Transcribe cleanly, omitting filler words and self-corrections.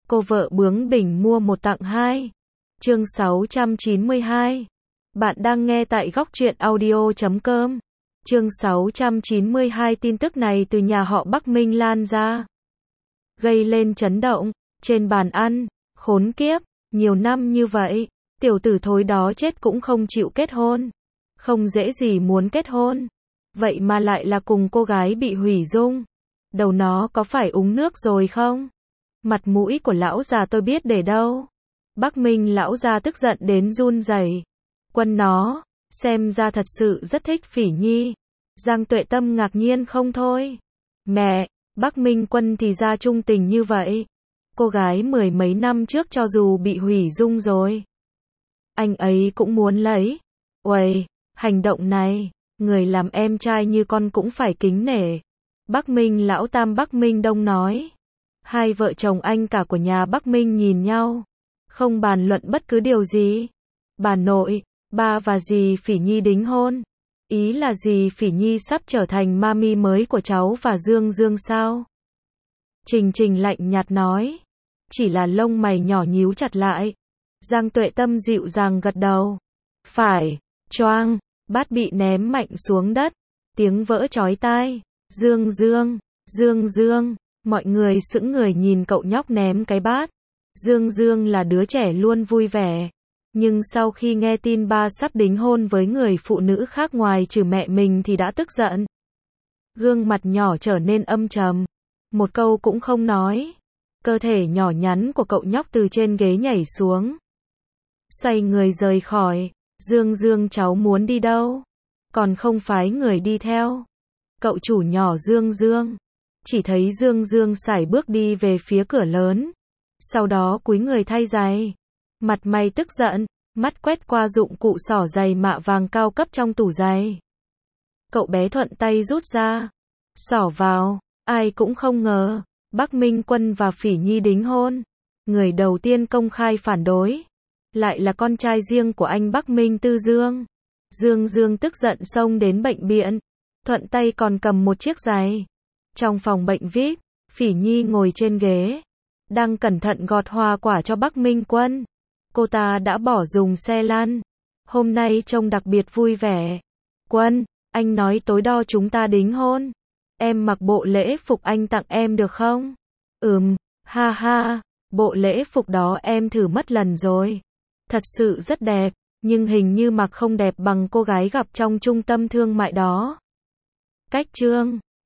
Cô vợ bướng bỉnh mua một tặng hai. Chương 692. Bạn đang nghe tại góc truyện audio.com. Chương 692. Tin tức này từ nhà họ Bắc Minh lan ra, gây lên chấn động. Trên bàn ăn, khốn kiếp, nhiều năm như vậy, tiểu tử thối đó chết cũng không chịu kết hôn. Không dễ gì muốn kết hôn. Vậy mà lại là cùng cô gái bị hủy dung. Đầu nó có phải uống nước rồi không? Mặt mũi của lão già tôi biết để đâu. Bắc Minh lão già tức giận đến run rẩy. Quân nó, xem ra thật sự rất thích Phỉ Nhi. Giang Tuệ Tâm ngạc nhiên không thôi. Mẹ, Bắc Minh Quân thì ra trung tình như vậy. Cô gái mười mấy năm trước cho dù bị hủy dung rồi, anh ấy cũng muốn lấy. Uầy, hành động này, người làm em trai như con cũng phải kính nể. Bắc Minh lão tam Bắc Minh Đông nói. Hai vợ chồng anh cả của nhà Bắc Minh nhìn nhau, không bàn luận bất cứ điều gì. Bà nội, ba và dì Phỉ Nhi đính hôn. Ý là dì Phỉ Nhi sắp trở thành mami mới của cháu và Dương Dương sao? Trình Trình lạnh nhạt nói. Chỉ là lông mày nhỏ nhíu chặt lại. Giang Tuệ Tâm dịu dàng gật đầu. Phải, choang, bát bị ném mạnh xuống đất. Tiếng vỡ chói tai. Dương Dương, Dương Dương. Mọi người sững người nhìn cậu nhóc ném cái bát. Dương Dương là đứa trẻ luôn vui vẻ. Nhưng sau khi nghe tin ba sắp đính hôn với người phụ nữ khác ngoài trừ mẹ mình thì đã tức giận. Gương mặt nhỏ trở nên âm trầm. Một câu cũng không nói. Cơ thể nhỏ nhắn của cậu nhóc từ trên ghế nhảy xuống. Xoay người rời khỏi. Dương Dương cháu muốn đi đâu? Còn không phái người đi theo. Cậu chủ nhỏ Dương Dương. Chỉ thấy Dương Dương sải bước đi về phía cửa lớn. Sau đó cúi người thay giày. Mặt mày tức giận, mắt quét qua dụng cụ xỏ giày mạ vàng cao cấp trong tủ giày. Cậu bé thuận tay rút ra, xỏ vào. Ai cũng không ngờ, Bắc Minh Quân và Phỉ Nhi đính hôn. Người đầu tiên công khai phản đối, lại là con trai riêng của anh Bắc Minh Tư Dương. Dương Dương tức giận xông đến bệnh viện, thuận tay còn cầm một chiếc giày. Trong phòng bệnh VIP, Phỉ Nhi ngồi trên ghế, đang cẩn thận gọt hoa quả cho Bắc Minh Quân. Cô ta đã bỏ dùng xe lăn. Hôm nay trông đặc biệt vui vẻ. Quân, anh nói tối đo chúng ta đính hôn. Em mặc bộ lễ phục anh tặng em được không? Ha ha, bộ lễ phục đó em thử mất lần rồi. Thật sự rất đẹp, nhưng hình như mặc không đẹp bằng cô gái gặp trong trung tâm thương mại đó. Cách chương